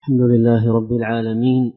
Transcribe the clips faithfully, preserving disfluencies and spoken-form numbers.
الحمد لله رب العالمين،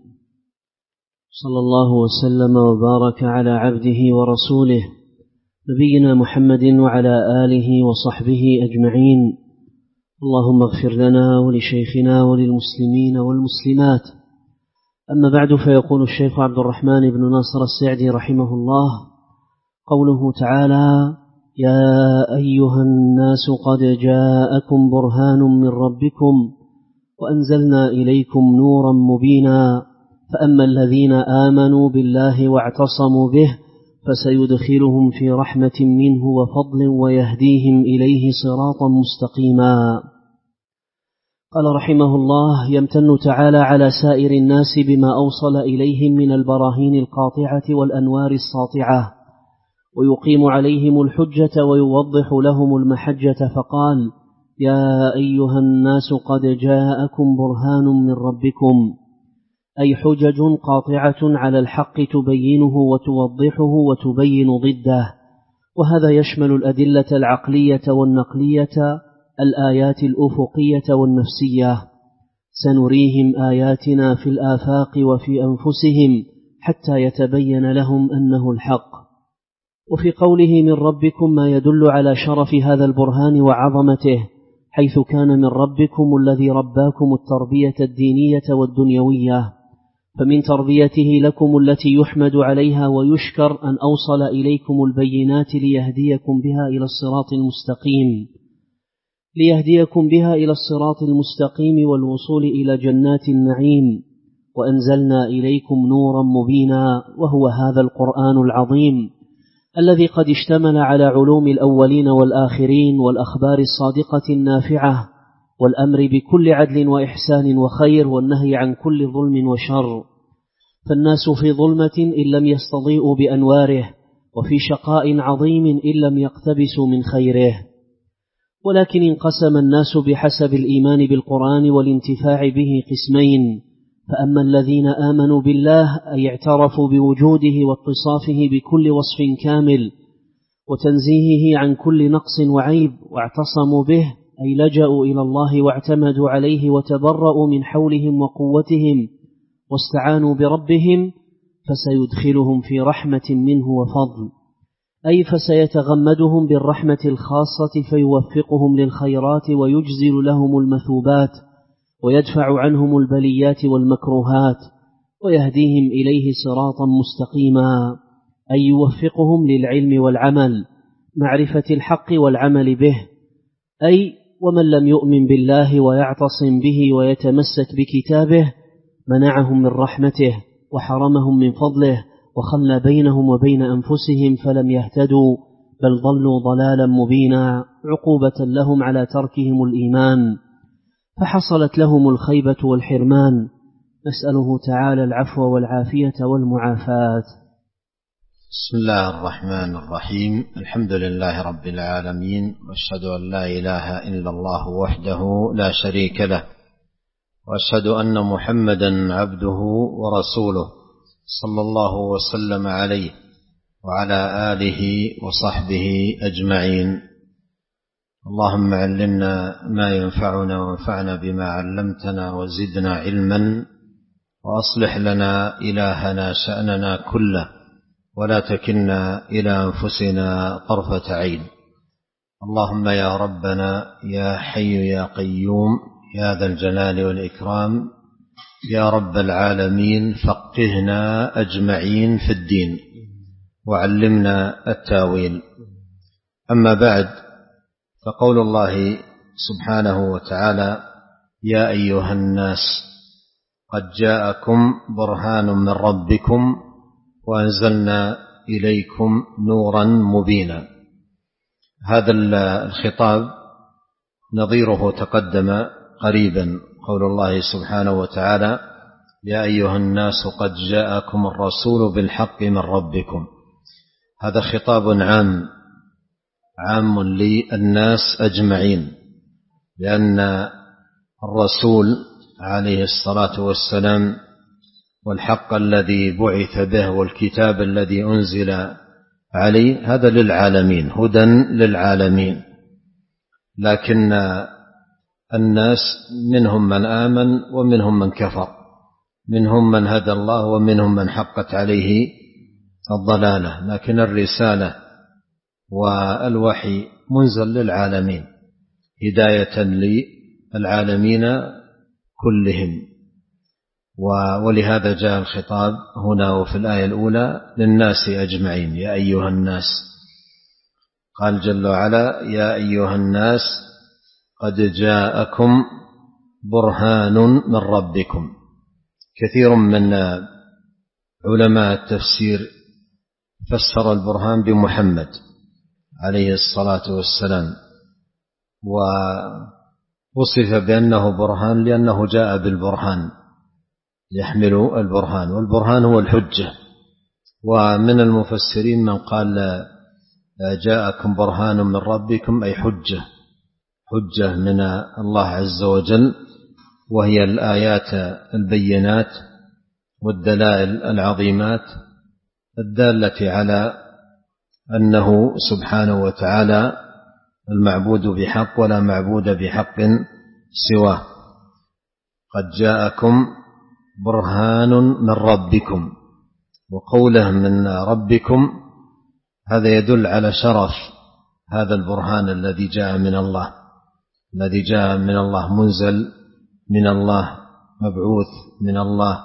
صلى الله وسلم وبارك على عبده ورسوله نبينا محمد وعلى آله وصحبه أجمعين. اللهم اغفر لنا ولشيخنا وللمسلمين والمسلمات. أما بعد، فيقول الشيخ عبد الرحمن بن ناصر السعدي رحمه الله: قوله تعالى: يا أيها الناس قد جاءكم برهان من ربكم وأنزلنا إليكم نورا مبينا، فأما الذين آمنوا بالله واعتصموا به فسيدخلهم في رحمة منه وفضل ويهديهم إليه صراطا مستقيما. قال رحمه الله: يمتن تعالى على سائر الناس بما أوصل إليهم من البراهين القاطعة والأنوار الساطعة، ويقيم عليهم الحجة ويوضح لهم المحجة، فقال: يا أيها الناس قد جاءكم برهان من ربكم، أي حجج قاطعة على الحق تبينه وتوضحه وتبين ضده، وهذا يشمل الأدلة العقلية والنقلية، الآيات الأفقية والنفسية. سنريهم آياتنا في الآفاق وفي أنفسهم حتى يتبين لهم أنه الحق. وفي قوله من ربكم ما يدل على شرف هذا البرهان وعظمته، حيث كان من ربكم الذي رباكم التربية الدينية والدنيوية، فمن تربيته لكم التي يحمد عليها ويشكر أن أوصل إليكم البينات ليهديكم بها إلى الصراط المستقيم ليهديكم بها إلى الصراط المستقيم والوصول إلى جنات النعيم. وأنزلنا إليكم نورا مبينا، وهو هذا القرآن العظيم الذي قد اشتمل على علوم الأولين والآخرين والأخبار الصادقة النافعة، والأمر بكل عدل وإحسان وخير، والنهي عن كل ظلم وشر. فالناس في ظلمة إن لم يستضيئوا بأنواره، وفي شقاء عظيم إن لم يقتبسوا من خيره. ولكن انقسم الناس بحسب الإيمان بالقرآن والانتفاع به قسمين: فأما الذين آمنوا بالله، أي اعترفوا بوجوده واتصافه بكل وصف كامل وتنزيهه عن كل نقص وعيب، واعتصموا به، أي لجأوا إلى الله واعتمدوا عليه وتبرؤوا من حولهم وقوتهم واستعانوا بربهم، فسيدخلهم في رحمة منه وفضل، أي فسيتغمدهم بالرحمة الخاصة فيوفقهم للخيرات ويجزل لهم المثوبات ويدفع عنهم البليات والمكروهات ويهديهم إليه صراطا مستقيما، أي يوفقهم للعلم والعمل، معرفة الحق والعمل به. أي ومن لم يؤمن بالله ويعتصم به ويتمسك بكتابه منعهم من رحمته وحرمهم من فضله، وخلى بينهم وبين أنفسهم فلم يهتدوا، بل ضلوا ضلالا مبينا، عقوبة لهم على تركهم الإيمان، فحصلت لهم الخيبة والحرمان. نسأله تعالى العفو والعافية والمعافاة. بسم الله الرحمن الرحيم. الحمد لله رب العالمين، وأشهد أن لا إله إلا الله وحده لا شريك له، وأشهد أن محمدا عبده ورسوله، صلى الله وسلم عليه وعلى آله وصحبه أجمعين. اللهم علمنا ما ينفعنا وانفعنا بما علمتنا وزدنا علما، وأصلح لنا إلهنا شأننا كله، ولا تكلنا إلى أنفسنا طرفة عين. اللهم يا ربنا يا حي يا قيوم يا ذا الجلال والإكرام يا رب العالمين، فقهنا أجمعين في الدين وعلمنا التاويل. أما بعد، فقول الله سبحانه وتعالى: يا أيها الناس قد جاءكم برهان من ربكم وأنزلنا إليكم نورا مبينا. هذا الخطاب نظيره تقدم قريبا، قول الله سبحانه وتعالى: يا أيها الناس قد جاءكم الرسول بالحق من ربكم. هذا خطاب عام عام للناس أجمعين، لأن الرسول عليه الصلاة والسلام والحق الذي بعث به والكتاب الذي أنزل عليه هذا للعالمين، هدى للعالمين. لكن الناس منهم من آمن ومنهم من كفر، منهم من هدى الله ومنهم من حقت عليه الضلالة، لكن الرسالة والوحي منزل للعالمين هداية للعالمين كلهم. ولهذا جاء الخطاب هنا وفي الآية الأولى للناس أجمعين، يا أيها الناس. قال جل وعلا: يا أيها الناس قد جاءكم برهان من ربكم. كثير من علماء التفسير فسر البرهان بمحمد عليه الصلاة والسلام، ووصف بأنه برهان لأنه جاء بالبرهان، يحمل البرهان، والبرهان هو الحجة. ومن المفسرين من قال جاءكم برهان من ربكم أي حجة، حجة من الله عز وجل، وهي الآيات البينات والدلائل العظيمات الدالة على أنه سبحانه وتعالى المعبود بحق ولا معبود بحق سواه. قد جاءكم برهان من ربكم، وقوله من ربكم هذا يدل على شرف هذا البرهان الذي جاء من الله، الذي جاء من الله، منزل من الله، مبعوث من الله،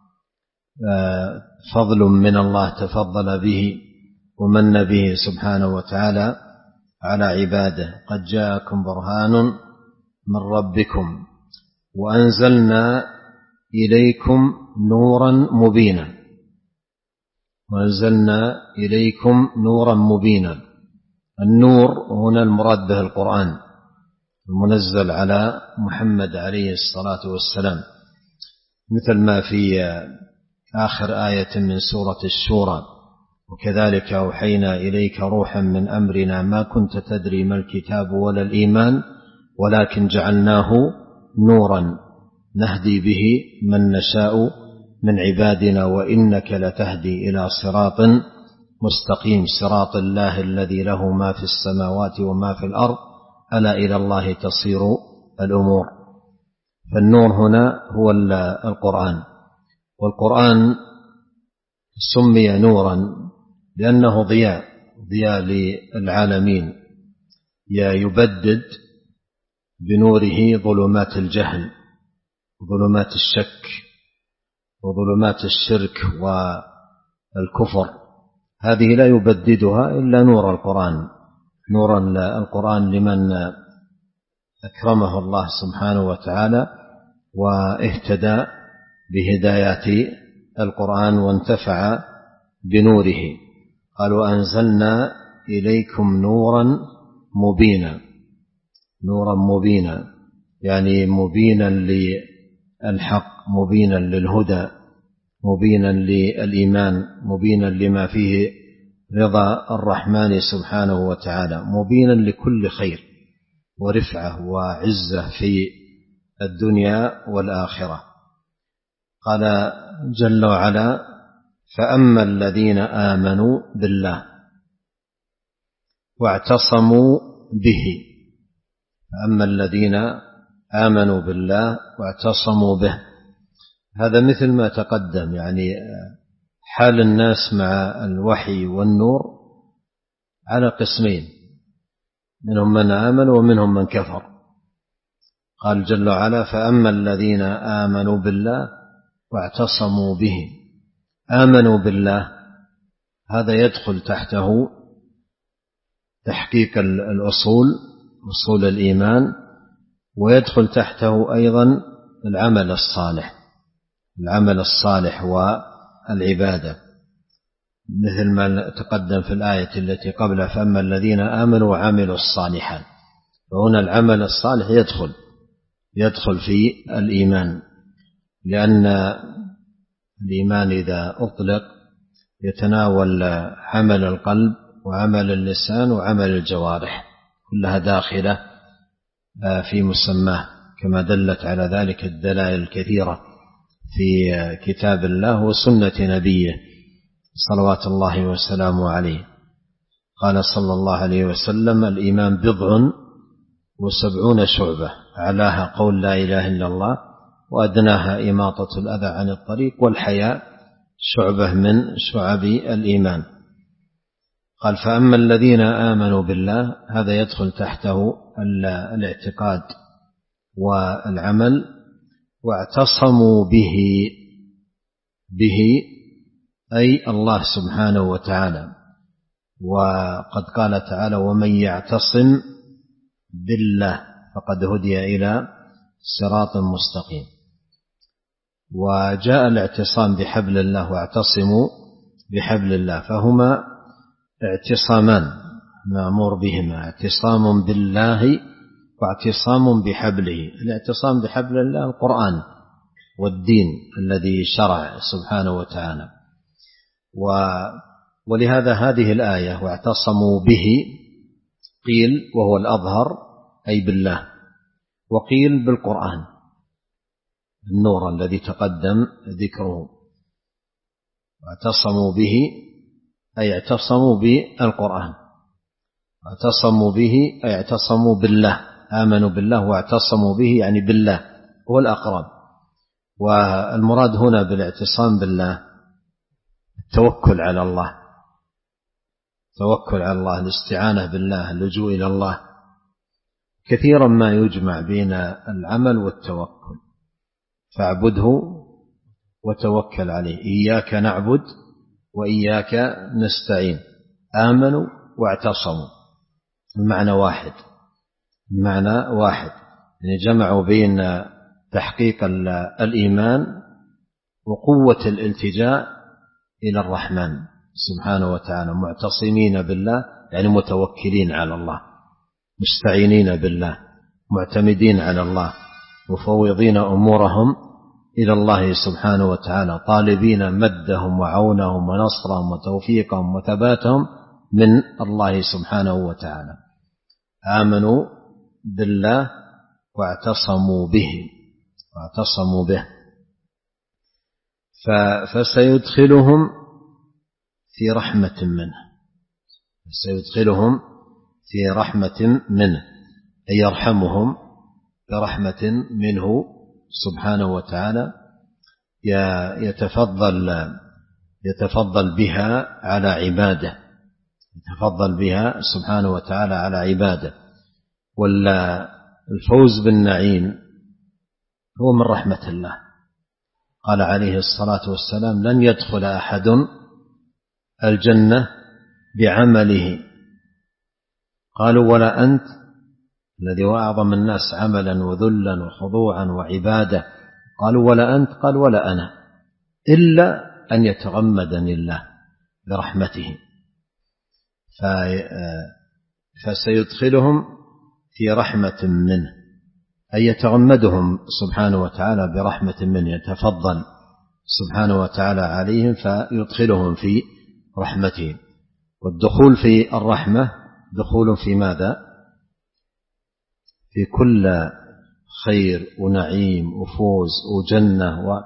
فضل من الله تفضل به ومن به سبحانه وتعالى على عباده. قد جاءكم برهان من ربكم وأنزلنا إليكم نورا مبينا، وأنزلنا إليكم نورا مبينا. النور هنا المراد به القرآن المنزل على محمد عليه الصلاة والسلام، مثل ما في آخر آية من سورة الشورى: وكذلك أوحينا إليك روحا من أمرنا ما كنت تدري ما الكتاب ولا الإيمان ولكن جعلناه نورا نهدي به من نشاء من عبادنا وإنك لتهدي إلى صراط مستقيم صراط الله الذي له ما في السماوات وما في الأرض ألا إلى الله تصير الأمور. فالنور هنا هو القرآن، والقرآن سمي نورا لأنه ضياء، ضياء للعالمين، يبدد بنوره ظلمات الجهل وظلمات الشك وظلمات الشرك والكفر، هذه لا يبددها إلا نور القرآن. نور القرآن لمن أكرمه الله سبحانه وتعالى واهتدى بهدايات القرآن وانتفع بنوره. قالوا أنزلنا إليكم نورا مبينا، نورا مبينا يعني مبينا للحق، مبينا للهدى، مبينا للإيمان، مبينا لما فيه رضا الرحمن سبحانه وتعالى، مبينا لكل خير ورفعة وعزة في الدنيا والآخرة. قال جل وعلا: فأما الذين آمنوا بالله واعتصموا به. فأما الذين آمنوا بالله واعتصموا به، هذا مثل ما تقدم، يعني حال الناس مع الوحي والنور على قسمين، منهم من آمن ومنهم من كفر. قال جل وعلا: فأما الذين آمنوا بالله واعتصموا به. آمنوا بالله هذا يدخل تحته تحقيق الأصول، أصول الإيمان، ويدخل تحته أيضا العمل الصالح، العمل الصالح والعبادة، مثل ما تقدم في الآية التي قبلها: فأما الذين آمنوا وعملوا الصالحات. فهنا العمل الصالح يدخل يدخل في الإيمان، لأن الإيمان إذا أطلق يتناول عمل القلب وعمل اللسان وعمل الجوارح، كلها داخلة في مسماه، كما دلت على ذلك الدلائل الكثيرة في كتاب الله وسنة نبيه صلوات الله وسلامه عليه. قال صلى الله عليه وسلم: الإيمان بضع وسبعون شعبة، أعلاها قول لا إله إلا الله، وأدناها إماطة الأذى عن الطريق، والحياء شعبة من شعب الإيمان. قال فأما الذين آمنوا بالله، هذا يدخل تحته الاعتقاد والعمل، واعتصموا به به أي الله سبحانه وتعالى. وقد قال تعالى ومن يعتصم بالله فقد هدي إلى صراط مستقيم. وجاء الاعتصام بحبل الله واعتصموا بحبل الله، فهما اعتصامان مأمور بهما، اعتصام بالله واعتصام بحبله. الاعتصام بحبل الله القرآن والدين الذي شرع سبحانه وتعالى. ولهذا هذه الآية واعتصموا به قيل وهو الأظهر أي بالله، وقيل بالقرآن النور الذي تقدم ذكره. واعتصموا به أي اعتصموا بالقرآن، واعتصموا به أي اعتصموا بالله، آمنوا بالله واعتصموا به يعني بالله هو الأقرب. والمراد هنا بالاعتصام بالله التوكل على الله، التوكل على الله، الاستعانة بالله، اللجوء إلى الله. كثيرا ما يجمع بين العمل والتوكل، فاعبده وتوكل عليه، إياك نعبد وإياك نستعين. آمنوا واعتصموا المعنى واحد، المعنى واحد، يعني جمعوا بين تحقيق الإيمان وقوة الالتجاء إلى الرحمن سبحانه وتعالى، معتصمين بالله يعني متوكلين على الله، مستعينين بالله، معتمدين على الله، مفوضين أمورهم إلى الله سبحانه وتعالى، طالبين مدهم وعونهم ونصرهم وتوفيقهم وثباتهم من الله سبحانه وتعالى. آمنوا بالله واعتصموا به واعتصموا به فسيدخلهم في رحمة منه، سيدخلهم في رحمة منه أي يرحمهم برحمة منه سبحانه وتعالى، يتفضل يتفضل بها على عباده، يتفضل بها سبحانه وتعالى على عباده. والفوز بالنعيم هو من رحمة الله. قال عليه الصلاة والسلام لن يدخل أحد الجنة بعمله، قالوا ولا أنت الذي هو أعظم الناس عملا وذلا وخضوعا وعبادة، قالوا ولا أنت، قال ولا أنا، إلا أن يتغمدني الله برحمته. فسيدخلهم في رحمة منه أي يتغمدهم سبحانه وتعالى برحمة منه، يتفضل سبحانه وتعالى عليهم فيدخلهم في رحمته. والدخول في الرحمة دخول في ماذا؟ في كل خير ونعيم وفوز وجنة و...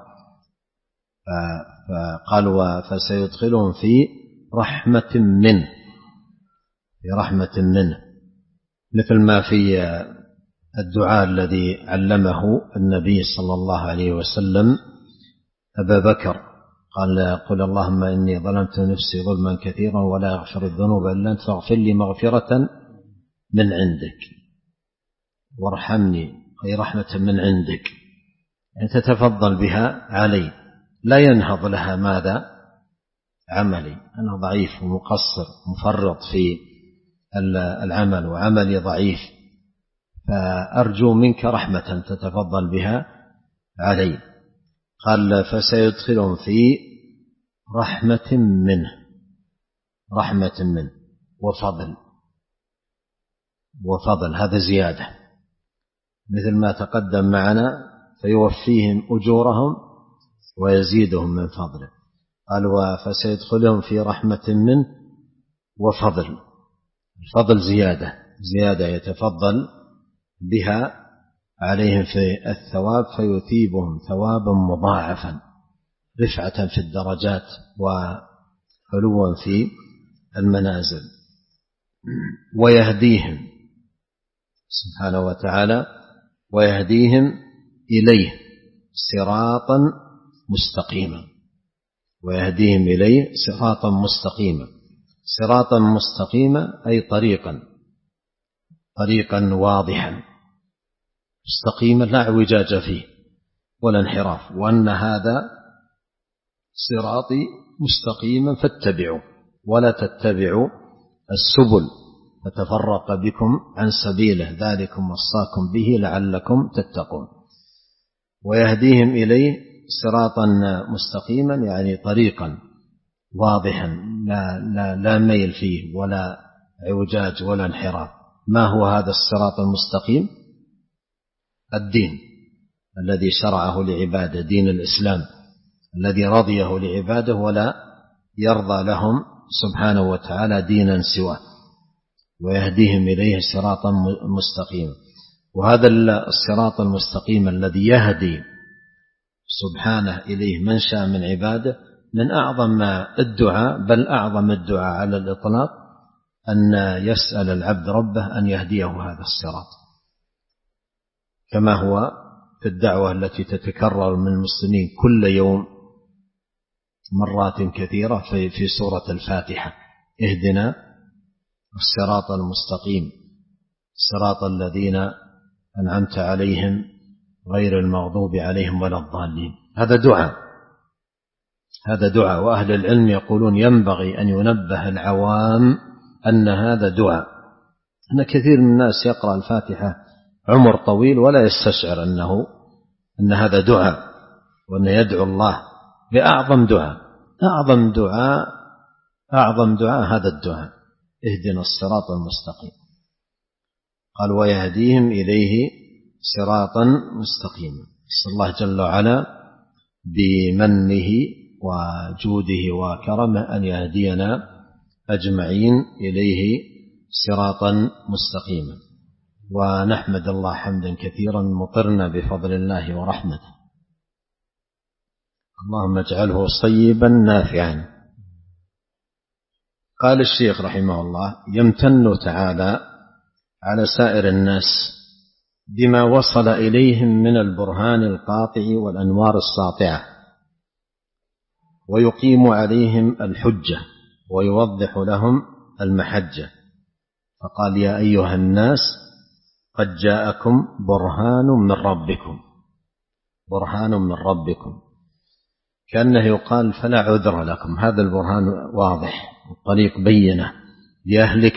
فقالوا فسيدخلهم في رحمة منه، في رحمة منه، مثل ما في الدعاء الذي علمه النبي صلى الله عليه وسلم أبا بكر، قال قل اللهم إني ظلمت نفسي ظلما كثيرا ولا يغفر الذنوب إلا أنت فاغفر لي مغفرة من عندك وارحمني أي رحمة من عندك، أن تتفضل بها علي، لا ينهض لها ماذا؟ عملي، أنا ضعيف ومقصر مفرط في العمل وعملي ضعيف، فأرجو منك رحمة تتفضل بها علي. قال فسيدخلهم في رحمة منه، رحمة منه وفضل، وفضل هذا زيادة مثل ما تقدم معنا، فيوفيهم أجورهم ويزيدهم من فضله. قال فسيدخلهم في رحمة منه وفضل، الفضل زيادة، زيادة يتفضل بها عليهم في الثواب، فيثيبهم ثوابا مضاعفا، رفعة في الدرجات وعلوا في المنازل. ويهديهم سبحانه وتعالى ويهديهم إليه صراطا مستقيما ويهديهم إليه صراطا مستقيما صراطا مستقيما أي طريقا طريقا واضحا مستقيما لا اعوجاج فيه ولا انحراف، وأن هذا صراطي مستقيما فاتبعوا ولا تتبعوا السبل فتفرق بكم عن سبيله ذلكم وصاكم به لعلكم تتقون. ويهديهم إليه صراطا مستقيما يعني طريقا واضحا لا, لا, لا ميل فيه ولا اعوجاج ولا انحراف. ما هو هذا الصراط المستقيم؟ الدين الذي شرعه لعباده، دين الإسلام الذي رضيه لعباده ولا يرضى لهم سبحانه وتعالى دينا سواه، ويهديهم إليه صراطا مستقيما. وهذا الصراط المستقيم الذي يهدي سبحانه إليه من شاء من عباده من أعظم الدعاء، بل أعظم الدعاء على الإطلاق أن يسأل العبد ربه أن يهديه هذا الصراط، كما هو في الدعوة التي تتكرر من المسلمين كل يوم مرات كثيرة في في سورة الفاتحة: اهدنا الصراط المستقيم صراط الذين أنعمت عليهم غير المغضوب عليهم ولا الضالين. هذا دعاء هذا دعاء وأهل العلم يقولون ينبغي أن ينبه العوام أن هذا دعاء. أن كثير من الناس يقرأ الفاتحة عمر طويل ولا يستشعر أنه أن هذا دعاء، وأن يدعو الله بأعظم دعاء أعظم دعاء أعظم دعاء هذا الدعاء: اهدنا الصراط المستقيم. قال: ويهديهم إليه صراطا مستقيما. نسأل الله جل وعلا بمنه وجوده وكرمه أن يهدينا أجمعين إليه صراطا مستقيما. ونحمد الله حمدا كثيرا مطرنا بفضل الله ورحمته، اللهم اجعله صيبا نافعا. قال الشيخ رحمه الله: يمتن تعالى على سائر الناس بما وصل إليهم من البرهان القاطع والأنوار الساطعة، ويقيم عليهم الحجة ويوضح لهم المحجة. فقال: يا أيها الناس قد جاءكم برهان من ربكم برهان من ربكم كأنه يقال: فلا عذر لكم، هذا البرهان واضح الطريق بينه، ليهلك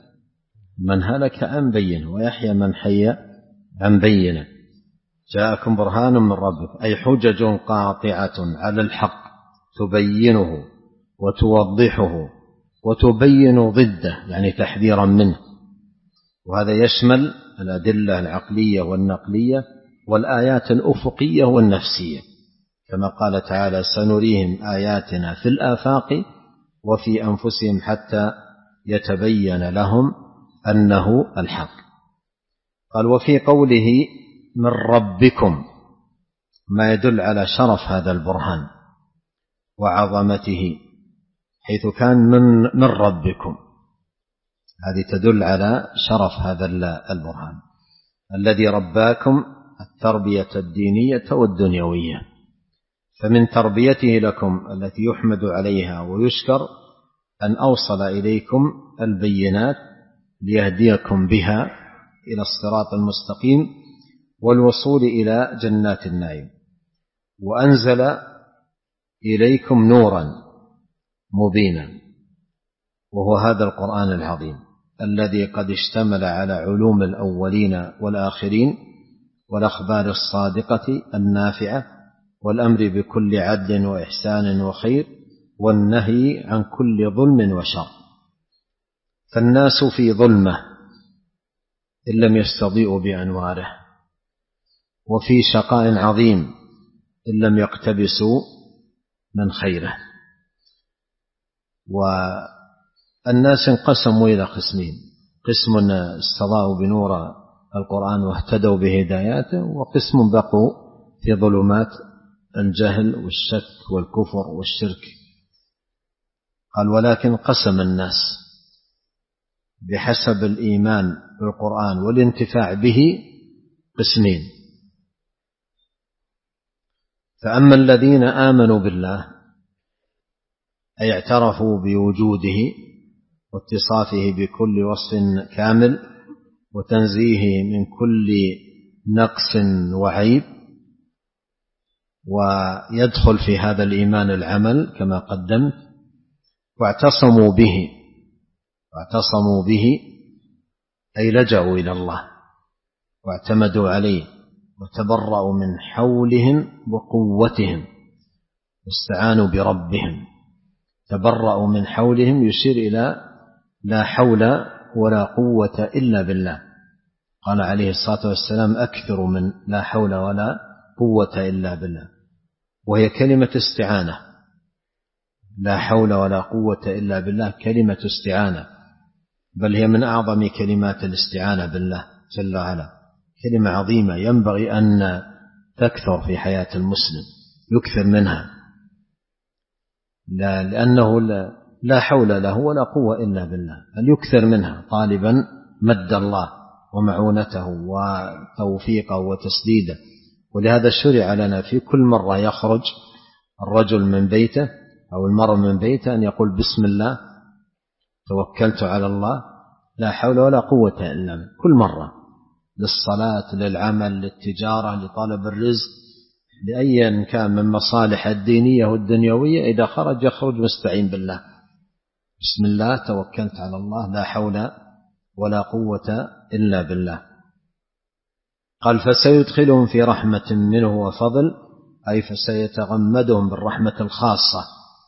من هلك عن بينه ويحيى من حي عن بينه. جاءكم برهان من ربكم أي حجج قاطعة على الحق تبينه وتوضحه وتبين ضده، يعني تحذيرا منه. وهذا يشمل الأدلة العقلية والنقلية والآيات الأفقية والنفسية، كما قال تعالى: سنريهم آياتنا في الآفاق وفي أنفسهم حتى يتبين لهم أنه الحق. قال: وفي قوله من ربكم ما يدل على شرف هذا البرهان وعظمته، حيث كان من, من ربكم، هذه تدل على شرف هذا البرهان الذي رباكم التربية الدينية والدنيوية. فمن تربيته لكم التي يحمد عليها ويشكر أن أوصل إليكم البينات ليهديكم بها إلى الصراط المستقيم والوصول إلى جنات النعيم، وأنزل إليكم نورا مبينا، وهو هذا القرآن العظيم الذي قد اشتمل على علوم الأولين والآخرين والأخبار الصادقة النافعة والأمر بكل عدل وإحسان وخير والنهي عن كل ظلم وشر. فالناس في ظلمة إن لم يستضيئوا بأنواره، وفي شقاء عظيم إن لم يقتبسوا من خيره. والناس انقسموا إلى قسمين: قسم استضاءوا بنور القرآن واهتدوا بهداياته، وقسم بقوا في ظلمات الجهل والشك والكفر والشرك. قال: ولكن قسم الناس بحسب الإيمان بالقرآن والانتفاع به قسمين. فأما الذين آمنوا بالله أي اعترفوا بوجوده واتصافه بكل وصف كامل وتنزيهه من كل نقص وعيب، ويدخل في هذا الإيمان العمل كما قدمت، واعتصموا به واعتصموا به أي لجأوا إلى الله واعتمدوا عليه وتبرأوا من حولهم وقوتهم واستعانوا بربهم. تبرأوا من حولهم يشير إلى لا حول ولا قوة إلا بالله. قال عليه الصلاة والسلام أكثر من لا حول ولا قوة إلا بالله، وهي كلمة استعانة. لا حول ولا قوة إلا بالله كلمة استعانة، بل هي من أعظم كلمات الاستعانة بالله جل وعلا، كلمة عظيمة ينبغي أن تكثر في حياة المسلم، يكثر منها، لا لأنه لا حول له ولا قوة إلا بالله، بل يكثر منها طالبا مد الله ومعونته وتوفيقه وتسديده. ولهذا شرع لنا في كل مرة يخرج الرجل من بيته أو المرء من بيته أن يقول بسم الله توكلت على الله لا حول ولا قوة إلا بالله، كل مرة، للصلاة، للعمل، للتجارة، لطلب الرزق، لأي كان من مصالح الدينية والدنيوية، إذا خرج يخرج مستعين بالله، بسم الله توكلت على الله لا حول ولا قوة إلا بالله. قال فسيدخلهم في رحمة منه وفضل، أي فسيتغمدهم بالرحمة الخاصة،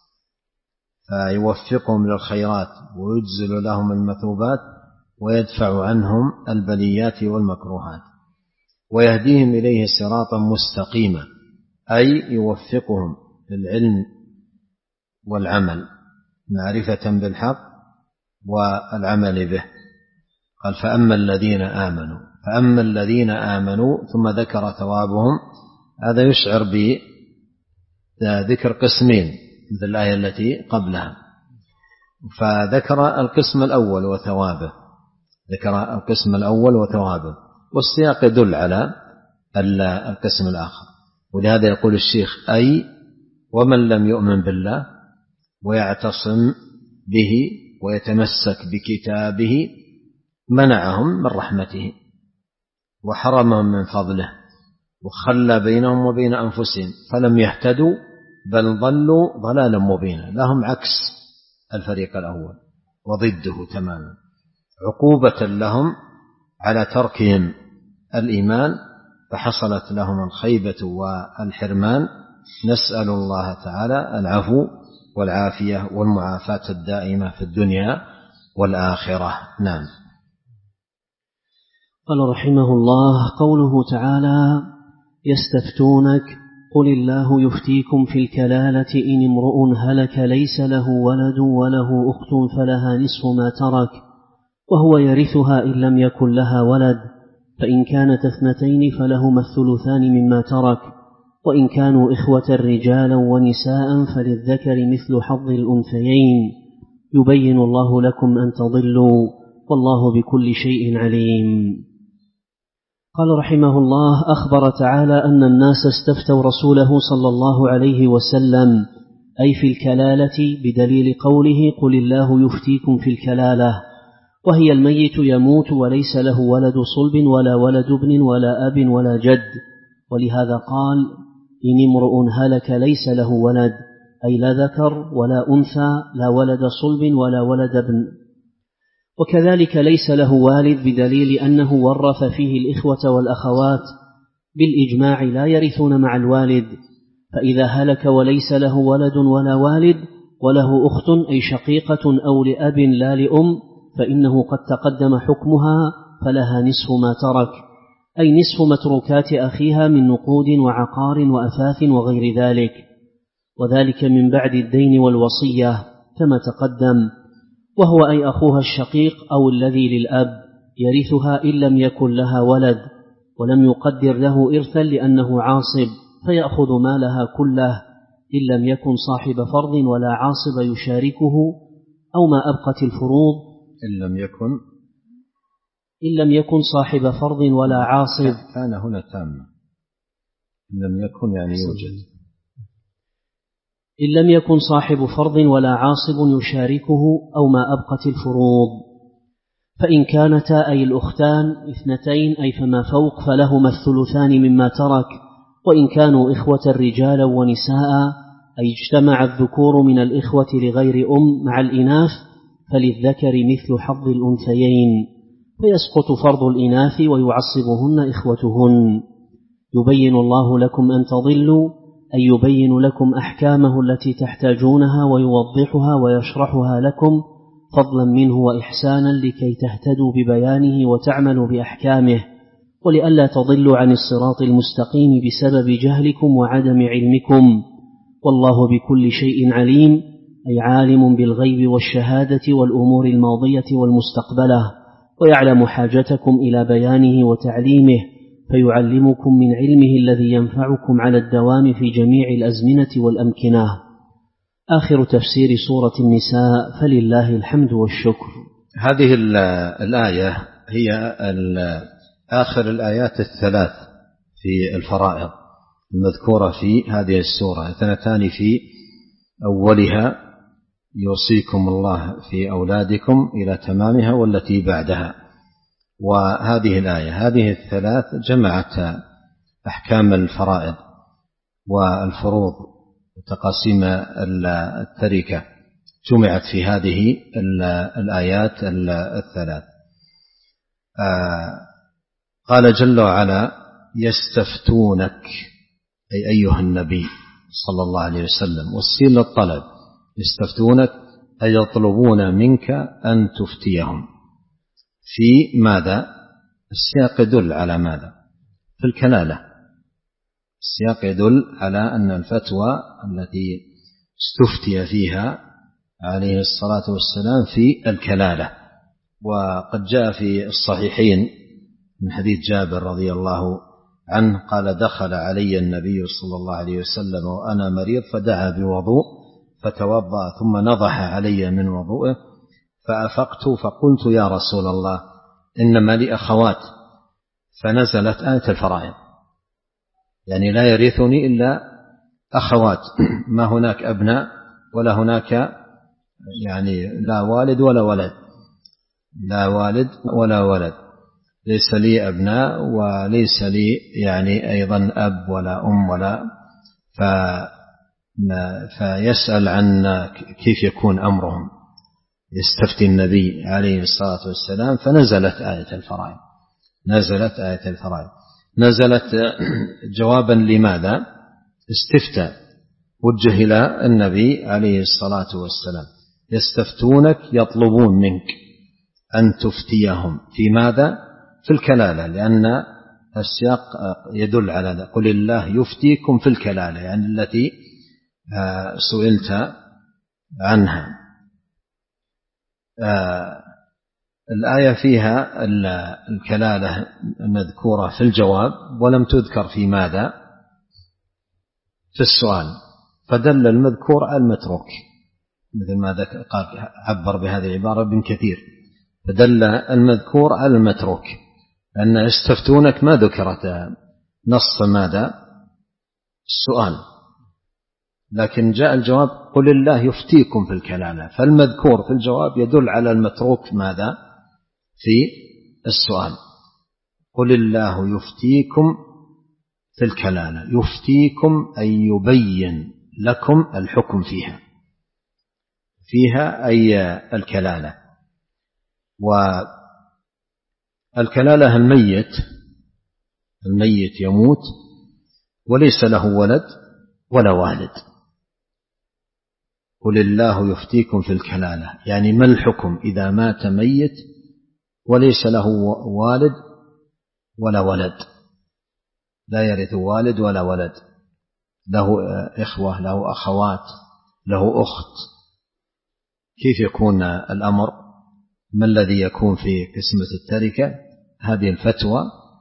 فيوفقهم للخيرات ويجزل لهم المثوبات ويدفع عنهم البليات والمكروهات ويهديهم إليه صراطا مستقيما، أي يوفقهم للعلم والعمل، معرفة بالحق والعمل به. قال فأما الذين آمنوا فأما الذين آمنوا ثم ذكر ثوابهم. هذا يشعر بذكر قسمين مثل الآية التي قبلها، فذكر القسم الأول وثوابه، ذكر القسم الأول وثوابه، والسياق يدل على القسم الآخر. ولهذا يقول الشيخ أي ومن لم يؤمن بالله ويعتصم به ويتمسك بكتابه منعهم من رحمته وحرمهم من فضله وخلى بينهم وبين أنفسهم فلم يهتدوا بل ضلوا ضلالا مبينا. لهم عكس الفريق الأول وضده تماما، عقوبة لهم على تركهم الإيمان، فحصلت لهم الخيبة والحرمان. نسأل الله تعالى العفو والعافية والمعافاة الدائمة في الدنيا والآخرة. نعم. قال رحمه الله قوله تعالى يستفتونك قل الله يفتيكم في الكلالة إن امرؤ هلك ليس له ولد وله أخت فلها نصف ما ترك وهو يرثها إن لم يكن لها ولد، فإن كانت اثنتين فلهما الثلثان مما ترك، وإن كانوا إخوة رجالا ونساء فللذكر مثل حظ الأنثيين، يبين الله لكم أن تضلوا والله بكل شيء عليم. قال رحمه الله أخبر تعالى أن الناس استفتوا رسوله صلى الله عليه وسلم أي في الكلالة بدليل قوله قل الله يفتيكم في الكلالة، وهي الميت يموت وليس له ولد صلب ولا ولد ابن ولا أب ولا جد، ولهذا قال إن امرؤ هلك ليس له ولد، أي لا ذكر ولا أنثى، لا ولد صلب ولا ولد ابن. وكذلك ليس له والد بدليل أنه ورث فيه الإخوة والأخوات بالإجماع لا يرثون مع الوالد، فإذا هلك وليس له ولد ولا والد وله أخت أي شقيقة أو لأب لا لأم فإنه قد تقدم حكمها فلها نصف ما ترك، أي نصف متروكات أخيها من نقود وعقار وأثاث وغير ذلك، وذلك من بعد الدين والوصية كما تقدم، وهو أي أخوها الشقيق أو الذي للأب يرثها إن لم يكن لها ولد ولم يقدر له إرثا لأنه عاصب فيأخذ مالها كله إن لم يكن صاحب فرض ولا عاصب يشاركه، أو ما أبقت الفروض إن لم يكن إن لم يكن صاحب فرض ولا عاصب. كان هنا تامة، إن لم يكن يعني يوجد. إن لم يكن صاحب فرض ولا عاصب يشاركه أو ما أبقت الفروض. فإن كانتا أي الأختان اثنتين أي فما فوق فلهما الثلثان مما ترك. وإن كانوا إخوة رجالا ونساء أي اجتمع الذكور من الإخوة لغير أم مع الإناث فللذكر مثل حظ الأنثيين، فيسقط فرض الإناث ويعصبهن إخوتهن. يبين الله لكم أن تضلوا، أي يبين لكم أحكامه التي تحتاجونها ويوضحها ويشرحها لكم فضلا منه وإحسانا لكي تهتدوا ببيانه وتعملوا بأحكامه، ولئلا تضلوا عن الصراط المستقيم بسبب جهلكم وعدم علمكم. والله بكل شيء عليم، أي عالم بالغيب والشهادة والأمور الماضية والمستقبلة، ويعلم حاجتكم إلى بيانه وتعليمه، فيعلمكم من علمه الذي ينفعكم على الدوام في جميع الأزمنة والأمكنة. آخر تفسير سورة النساء، فلله الحمد والشكر. هذه الآية هي آخر الآيات الثلاث في الفرائض المذكورة في هذه السورة، اثنتان في أولها يوصيكم الله في أولادكم إلى تمامها والتي بعدها، وهذه الآية. هذه الثلاث جمعت أحكام الفرائض والفروض وتقاسيم التركة، جمعت في هذه الآيات الثلاث. قال جل وعلا: يستفتونك أي أيها النبي صلى الله عليه وسلم، والسين للطلب، يستفتونك أي يطلبون منك أن تفتيهم في ماذا؟ السياق يدل على ماذا؟ في الكلالة. السياق يدل على أن الفتوى التي استفتي فيها عليه الصلاة والسلام في الكلالة. وقد جاء في الصحيحين من حديث جابر رضي الله عنه قال: دخل علي النبي صلى الله عليه وسلم وأنا مريض فدعا بوضوء فتوضأ ثم نضح علي من وضوءه فأفقت فقلت: يا رسول الله إنما لي أخوات. فنزلت آية الفرائض، يعني لا يرثني إلا أخوات، ما هناك أبناء ولا هناك يعني لا والد ولا ولد، لا والد ولا ولد، ليس لي أبناء وليس لي يعني أيضا أب ولا أم ولا ف... فيسأل عن كيف يكون أمرهم، يستفتي النبي عليه الصلاة والسلام. فنزلت آية الفرائض، نزلت آية الفرائض نزلت جوابا لماذا؟ استفتاء وجه إلى النبي عليه الصلاة والسلام. يستفتونك يطلبون منك أن تفتيهم في ماذا؟ في الكلالة، لأن السياق يدل على ذلك. قل الله يفتيكم في الكلالة، يعني التي سئلت عنها. الآية فيها الكلالة مذكورة في الجواب ولم تذكر في ماذا؟ في السؤال، فدل المذكور على المتروك، مثل ما قال عبر بهذه العبارة ابن كثير، فدل المذكور على المتروك، أن يستفتونك ما ذكرت نص ماذا؟ السؤال، لكن جاء الجواب: قل الله يفتيكم في الكلالة، فالمذكور في الجواب يدل على المتروك ماذا؟ في السؤال. قل الله يفتيكم في الكلالة، يفتيكم أي يبين لكم الحكم فيها، فيها أي الكلالة. والكلالة الميت، الميت يموت وليس له ولد ولا والد. قل الله يفتيكم في الكلالة، يعني ما الحكم إذا مات ميت وليس له والد ولا ولد، لا يرث والد ولا ولد، له إخوة، له أخوات، له أخت، كيف يكون الأمر؟ ما الذي يكون في قسمة التركة؟ هذه الفتوى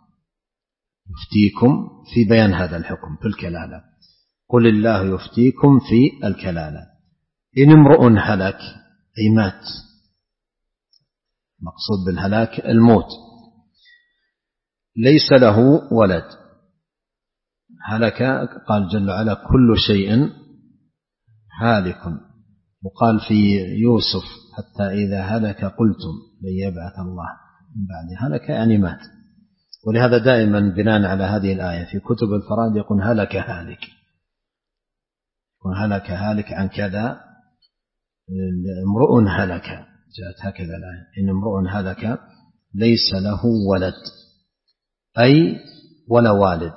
يفتيكم في بيان هذا الحكم في الكلالة. قل الله يفتيكم في الكلالة. إن امرؤ هلك أي مات، مقصود بالهلاك الموت، ليس له ولد. هلك قال جل وعلا كل شيء هالك. وقال في يوسف حتى إذا هلك قلتم لن يبعث الله من بعد. هلك يعني مات. ولهذا دائما بناء على هذه الآية في كتب الفرائض يقول هلك هالك، يقول هلك هالك عن كذا، امرؤ هلك، جاءت هكذا الآية إن امرؤ هلك ليس له ولد أي ولا والد.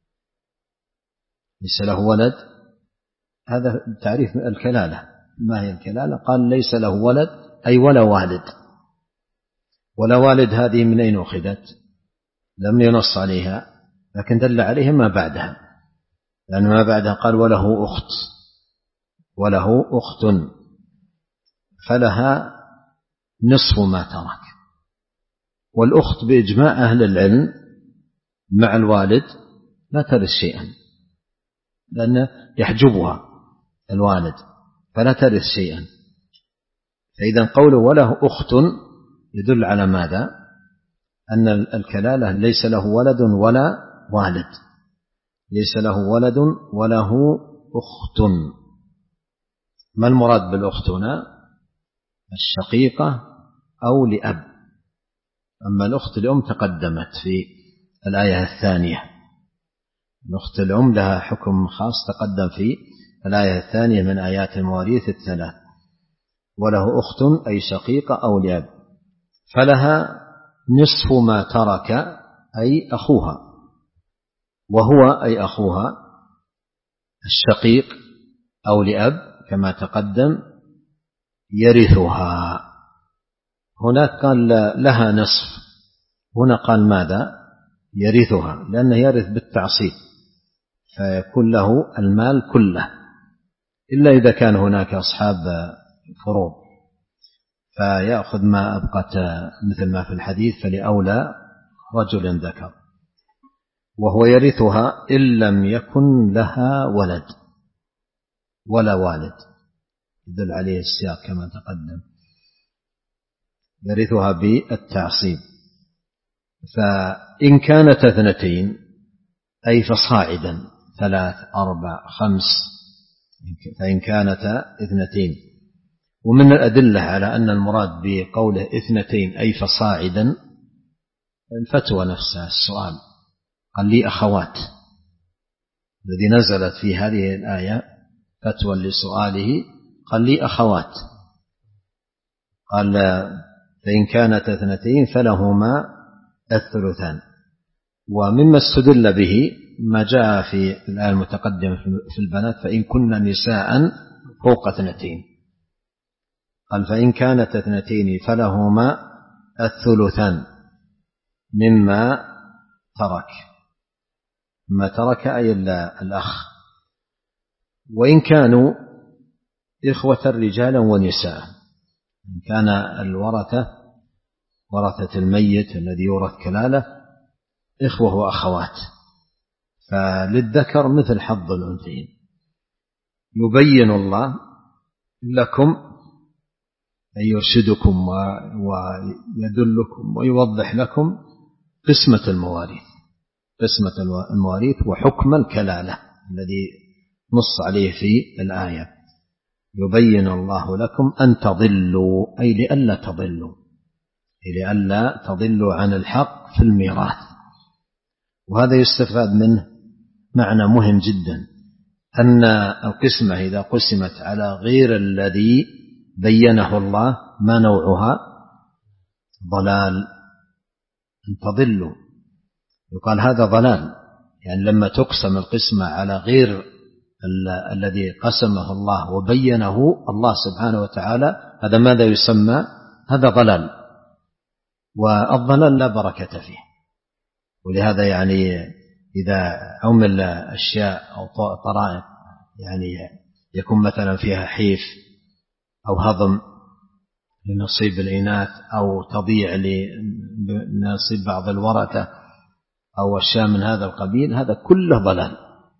ليس له ولد هذا تعريف الكلالة. ما هي الكلالة؟ قال ليس له ولد أي ولا والد. ولا والد هذه من أين أخذت؟ لم ينص عليها لكن دل عليها ما بعدها، لأن ما بعدها قال وله أخت، وله أخت فلها نصف ما ترك. والأخت بإجماع أهل العلم مع الوالد لا ترث شيئا، لأنه يحجبها الوالد فلا ترث شيئا. فإذا قوله وله أخت يدل على ماذا؟ أن الكلالة ليس له ولد ولا والد، ليس له ولد وله أخت. ما المراد بالأخت هنا؟ الشقيقة أو لأب. أما الأخت الأم تقدمت في الآية الثانية، الأخت الأم لها حكم خاص تقدم في الآية الثانية من آيات المواريث الثلاث. وله أخت أي شقيقة أو لأب فلها نصف ما ترك أي أخوها، وهو أي أخوها الشقيق أو لأب كما تقدم يرثها. هناك قال لها نصف، هنا قال ماذا؟ يرثها، لأنه يرث بالتعصيب فيكون له المال كله، إلا إذا كان هناك أصحاب فروض فيأخذ ما أبقت مثل ما في الحديث فلأولى رجل ذكر. وهو يرثها إن لم يكن لها ولد ولا والد، يدل عليه السياق كما تقدم، يرثها بالتعصيب. فإن كانت اثنتين أي فصاعدا، ثلاث أربع خمس، فإن كانت اثنتين. ومن الأدلة على أن المراد بقوله اثنتين أي فصاعدا الفتوى نفسها، السؤال قال لي أخوات، الذي نزلت في هذه الآية فتوى لسؤاله قال لي أخوات. قال فإن كانت اثنتين فلهما الثلثان. ومما استدل به ما جاء في الآية المتقدمة في البنات فإن كن نساء فوق اثنتين، قال فإن كانت اثنتين فلهما الثلثان مما ترك، ما ترك أي الأخ. وإن كانوا إخوة رجالا ونساء، إن كان الورثة ورثة الميت الذي يورث كلالة إخوة وأخوات فللذكر مثل حظ الأنثيين. يبين الله لكم أن يرشدكم ويدلكم ويوضح لكم قسمة المواريث، قسمة المواريث وحكم الكلالة الذي نص عليه في الآية. يبين الله لكم أن تضلوا أي لئلا تضلوا، أي لئلا تضلوا عن الحق في الميراث. وهذا يستفاد منه معنى مهم جدا، أن القسمة إذا قسمت على غير الذي بينه الله ما نوعها؟ ضلال، أن تضلوا. يقال هذا ضلال، يعني لما تقسم القسمة على غير الذي قسمه الله وبينه الله سبحانه وتعالى، هذا ماذا يسمى؟ هذا ضلال، والضلال لا بركة فيه. ولهذا يعني إذا عمل أشياء أو طرائق يعني يكون مثلا فيها حيف أو هضم لنصيب الإناث أو تضيع لنصيب بعض الورثة أو أشياء من هذا القبيل، هذا كله ضلال.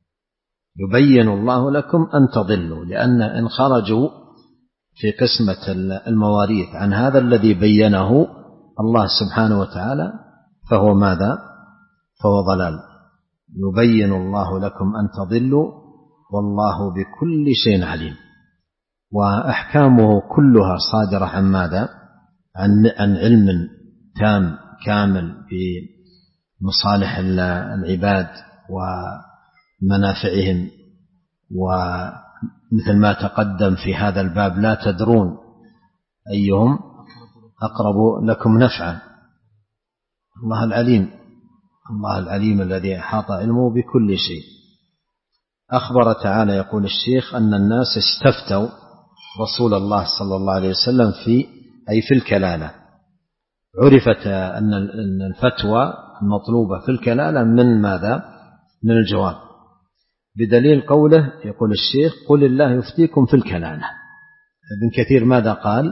يبين الله لكم أن تضلوا، لأن إن خرجوا في قسمة المواريث عن هذا الذي بينه الله سبحانه وتعالى فهو ماذا؟ فهو ضلال. يبين الله لكم أن تضلوا والله بكل شيء عليم. وأحكامه كلها صادرة عن ماذا؟ عن عن علم تام كامل بمصالح العباد ومنافعهم. ومثل ما تقدم في هذا الباب لا تدرون أيهم أقرب لكم نفعا. الله العليم، الله العليم الذي أحاط علمه بكل شيء. أخبر تعالى يقول الشيخ أن الناس استفتوا رسول الله صلى الله عليه وسلم في أي في الكلالة. عرفت أن الفتوى المطلوبة في الكلالة من ماذا؟ من الجواب، بدليل قوله يقول الشيخ قل الله يفتيكم في الكلالة. ابن كثير ماذا قال؟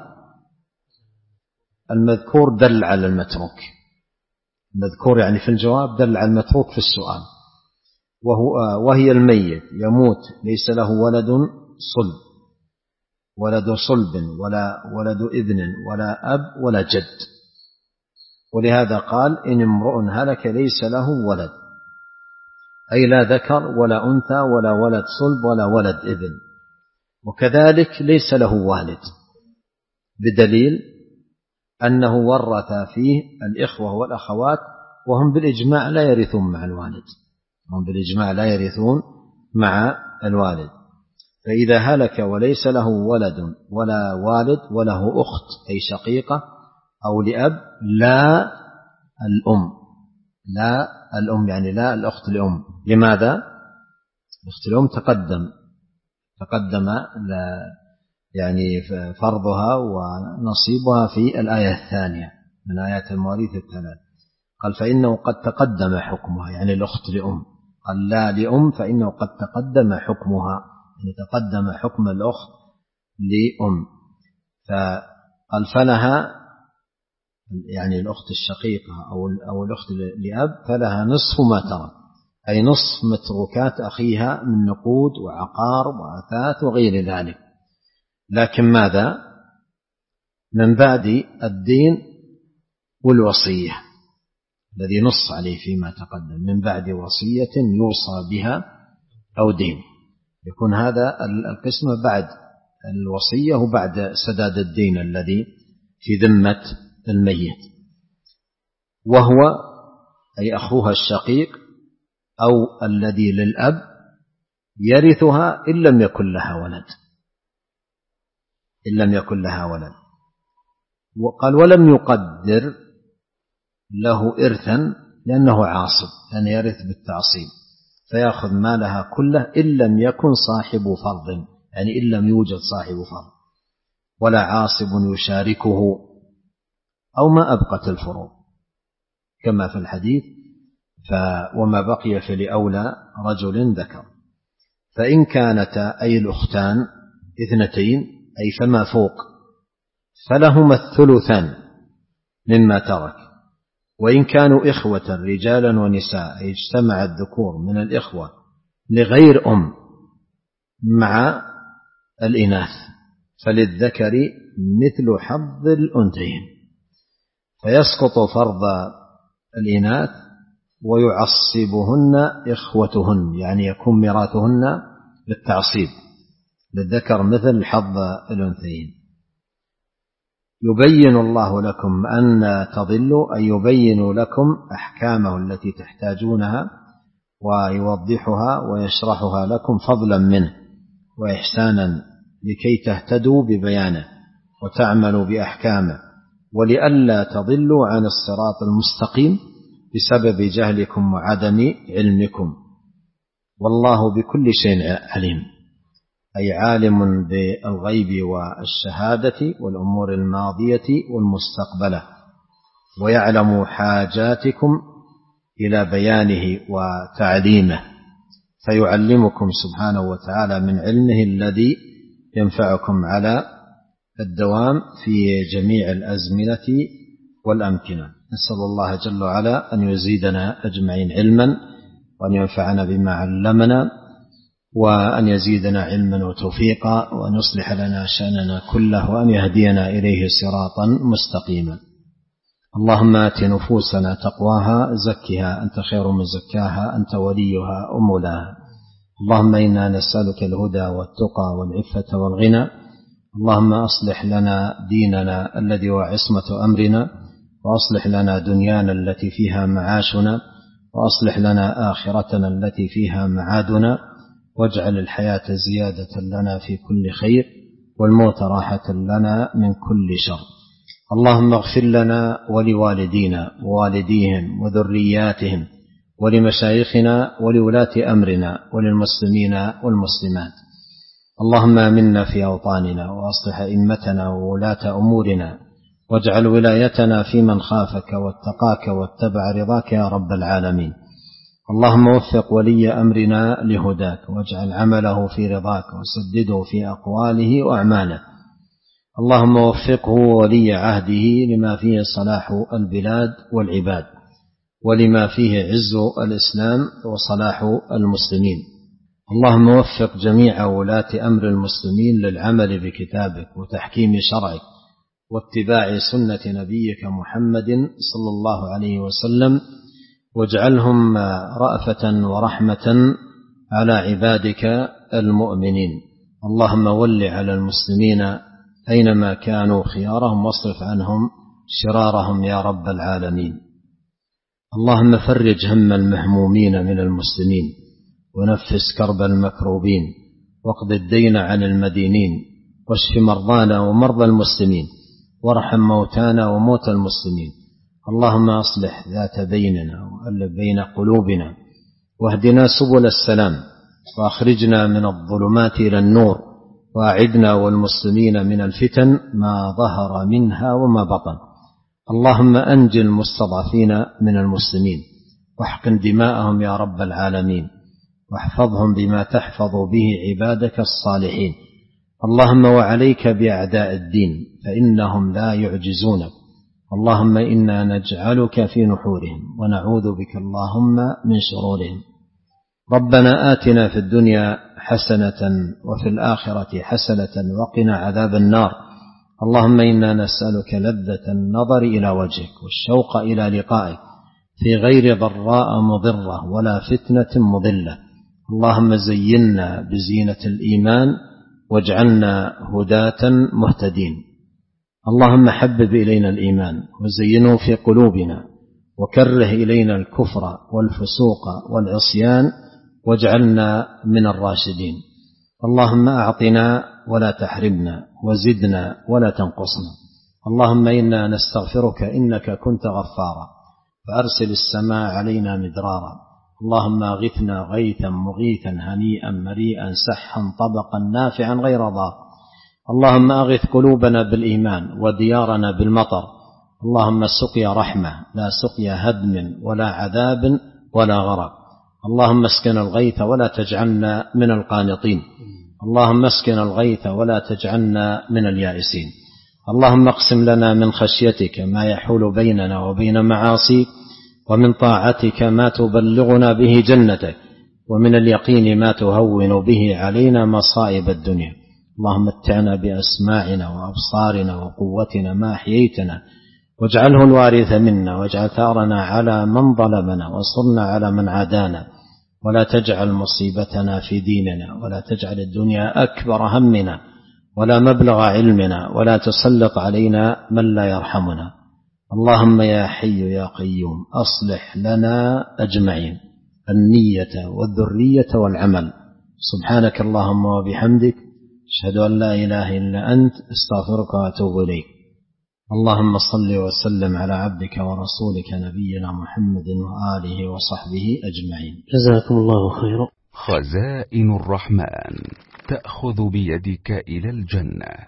المذكور دل على المتروك، المذكور يعني في الجواب دل على المتروك في السؤال. وهو وهي الميت يموت ليس له ولد صلب، ولد صلب ولا ولد ابن ولا أب ولا جد. ولهذا قال إن امرؤ هلك ليس له ولد، أي لا ذكر ولا أنثى ولا ولد صلب ولا ولد ابن. وكذلك ليس له والد، بدليل أنه ورث فيه الإخوة والأخوات وهم بالإجماع لا يرثون مع الوالد، هم بالإجماع لا يرثون مع الوالد. فإذا هلك وليس له ولد ولا والد وله أخت أي شقيقة أو لأب، لا الأم، لا الأم يعني لا الأخت لأم. لماذا؟ الأخت لأم تقدم تقدم يعني فرضها ونصيبها في الآية الثانية من آيات المواريث الثلاث. قال فإنه قد تقدم حكمها، يعني الأخت لأم. قال لا لأم فإنه قد تقدم حكمها، يعني تقدم حكم الأخت لأم. فقال فلها يعني الأخت الشقيقة أو أو الأخت لأب فلها نصف ما ترك، أي نصف متروكات أخيها من نقود وعقار وأثاث وغير ذلك. لكن ماذا؟ من بعد الدين والوصية الذي نص عليه فيما تقدم، من بعد وصية يوصى بها أو دين، يكون هذا القسم بعد الوصية وبعد سداد الدين الذي في ذمة الميت. وهو أي أخوها الشقيق أو الذي للأب يرثها إن لم يكن لها ولد، إن لم يكن لها ولد. وقال ولم يقدر له إرثا لأنه عاصب، لأنه يرث بالتعصيب، فيأخذ مالها كله إن لم يكن صاحب فرض، يعني إن لم يوجد صاحب فرض ولا عاصب يشاركه أو ما أبقت الفروض كما في الحديث وما بقي فلأولى رجل ذكر. فإن كانتا أي الأختان اثنتين أي فما فوق فلهما الثلثان مما ترك. وإن كانوا إخوة رجالا ونساء أي اجتمع الذكور من الإخوة لغير أم مع الإناث فللذكر مثل حظ الأنثيين، فيسقط فرض الإناث ويعصبهن إخوتهن، يعني يكون ميراثهن بالتعصيب، للذكر مثل حظ الأنثيين. يبين الله لكم أن تضلوا، أي يبين لكم أحكامه التي تحتاجونها ويوضحها ويشرحها لكم فضلا منه وإحسانا لكي تهتدوا ببيانه وتعملوا بأحكامه، ولئلا تضلوا عن الصراط المستقيم بسبب جهلكم وعدم علمكم. والله بكل شيء عليم، أي عالم بالغيب والشهادة والأمور الماضية والمستقبلة، ويعلم حاجاتكم إلى بيانه وتعليمه، فيعلمكم سبحانه وتعالى من علمه الذي ينفعكم على الدوام في جميع الأزمنة والأمكنة. نسأل الله جل وعلا أن يزيدنا أجمعين علما، وأن ينفعنا بما علمنا، وأن يزيدنا علما وتوفيقا، وأن يصلح لنا شأننا كله، وأن يهدينا إليه صراطا مستقيما. اللهم آت نفوسنا تقواها زكها أنت خير من زكاها أنت وليها ومولاها. اللهم إنا نسألك الهدى والتقى والعفة والغنى. اللهم أصلح لنا ديننا الذي هو عصمة أمرنا، وأصلح لنا دنيانا التي فيها معاشنا، وأصلح لنا آخرتنا التي فيها معادنا، واجعل الحياة زيادة لنا في كل خير والموت راحة لنا من كل شر. اللهم اغفر لنا ولوالدينا ووالديهم وذرياتهم ولمشايخنا ولولاة أمرنا وللمسلمين والمسلمات. اللهم آمنا في أوطاننا وأصلح أئمتنا وولاة أمورنا، واجعل ولايتنا في من خافك واتقاك واتبع رضاك يا رب العالمين. اللهم وفق ولي أمرنا لهداك، واجعل عمله في رضاك، وسدده في أقواله وأعماله. اللهم وفقه ولي عهده لما فيه صلاح البلاد والعباد، ولما فيه عز الإسلام وصلاح المسلمين. اللهم وفق جميع ولاة أمر المسلمين للعمل بكتابك وتحكيم شرعك واتباع سنة نبيك محمد صلى الله عليه وسلم، واجعلهم رأفة ورحمة على عبادك المؤمنين. اللهم ول على المسلمين أينما كانوا خيارهم، واصرف عنهم شرارهم يا رب العالمين. اللهم فرج هم المهمومين من المسلمين، ونفس كرب المكروبين، واقض الدين عن المدينين، واشف مرضانا ومرضى المسلمين، وارحم موتانا وموتى المسلمين. اللهم أصلح ذات بيننا وألف بين قلوبنا، واهدنا سبل السلام، وأخرجنا من الظلمات إلى النور، وأعدنا والمسلمين من الفتن ما ظهر منها وما بطن. اللهم أنج المستضعفين من المسلمين، واحقن دماءهم يا رب العالمين، واحفظهم بما تحفظ به عبادك الصالحين. اللهم وعليك بأعداء الدين فإنهم لا يعجزونك. اللهم إنا نجعلك في نحورهم، ونعوذ بك اللهم من شرورهم. ربنا آتنا في الدنيا حسنة وفي الآخرة حسنة وقنا عذاب النار. اللهم إنا نسألك لذة النظر إلى وجهك والشوق إلى لقائك في غير ضراء مضرة ولا فتنة مضلة. اللهم زينا بزينة الإيمان واجعلنا هداة مهتدين. اللهم حبب إلينا الإيمان وزينه في قلوبنا، وكره إلينا الكفر والفسوق والعصيان واجعلنا من الراشدين. اللهم أعطنا ولا تحرمنا، وزدنا ولا تنقصنا. اللهم إنا نستغفرك إنك كنت غفارا، فأرسل السماء علينا مدرارا. اللهم أغثنا غيثا مغيثا هنيئا مريئا سحا طبقا نافعا غير ضار. اللهم أغث قلوبنا بالإيمان وديارنا بالمطر. اللهم سقيا رحمة لا سقيا هدم ولا عذاب ولا غرق. اللهم اسقنا الغيث ولا تجعلنا من القانطين. اللهم اسقنا الغيث ولا تجعلنا من اليائسين. اللهم اقسم لنا من خشيتك ما يحول بيننا وبين معاصيك، ومن طاعتك ما تبلغنا به جنتك، ومن اليقين ما تهون به علينا مصائب الدنيا. اللهم متعنا بأسماعنا وأبصارنا وقوتنا ما أحييتنا، واجعله الوارث منا، واجعل ثارنا على من ظلمنا، وانصرنا على من عادانا، ولا تجعل مصيبتنا في ديننا، ولا تجعل الدنيا أكبر همنا ولا مبلغ علمنا، ولا تسلط علينا من لا يرحمنا. اللهم يا حي يا قيوم أصلح لنا أجمعين النية والذرية والعمل. سبحانك اللهم وبحمدك، أشهد أن لا إله إلا أنت، استغفرك وأتوب إليك. اللهم صل وسلم على عبدك ورسولك نبينا محمد وآله وصحبه أجمعين. جزاكم الله خيرا. خزائن الرحمن تأخذ بيدك إلى الجنة.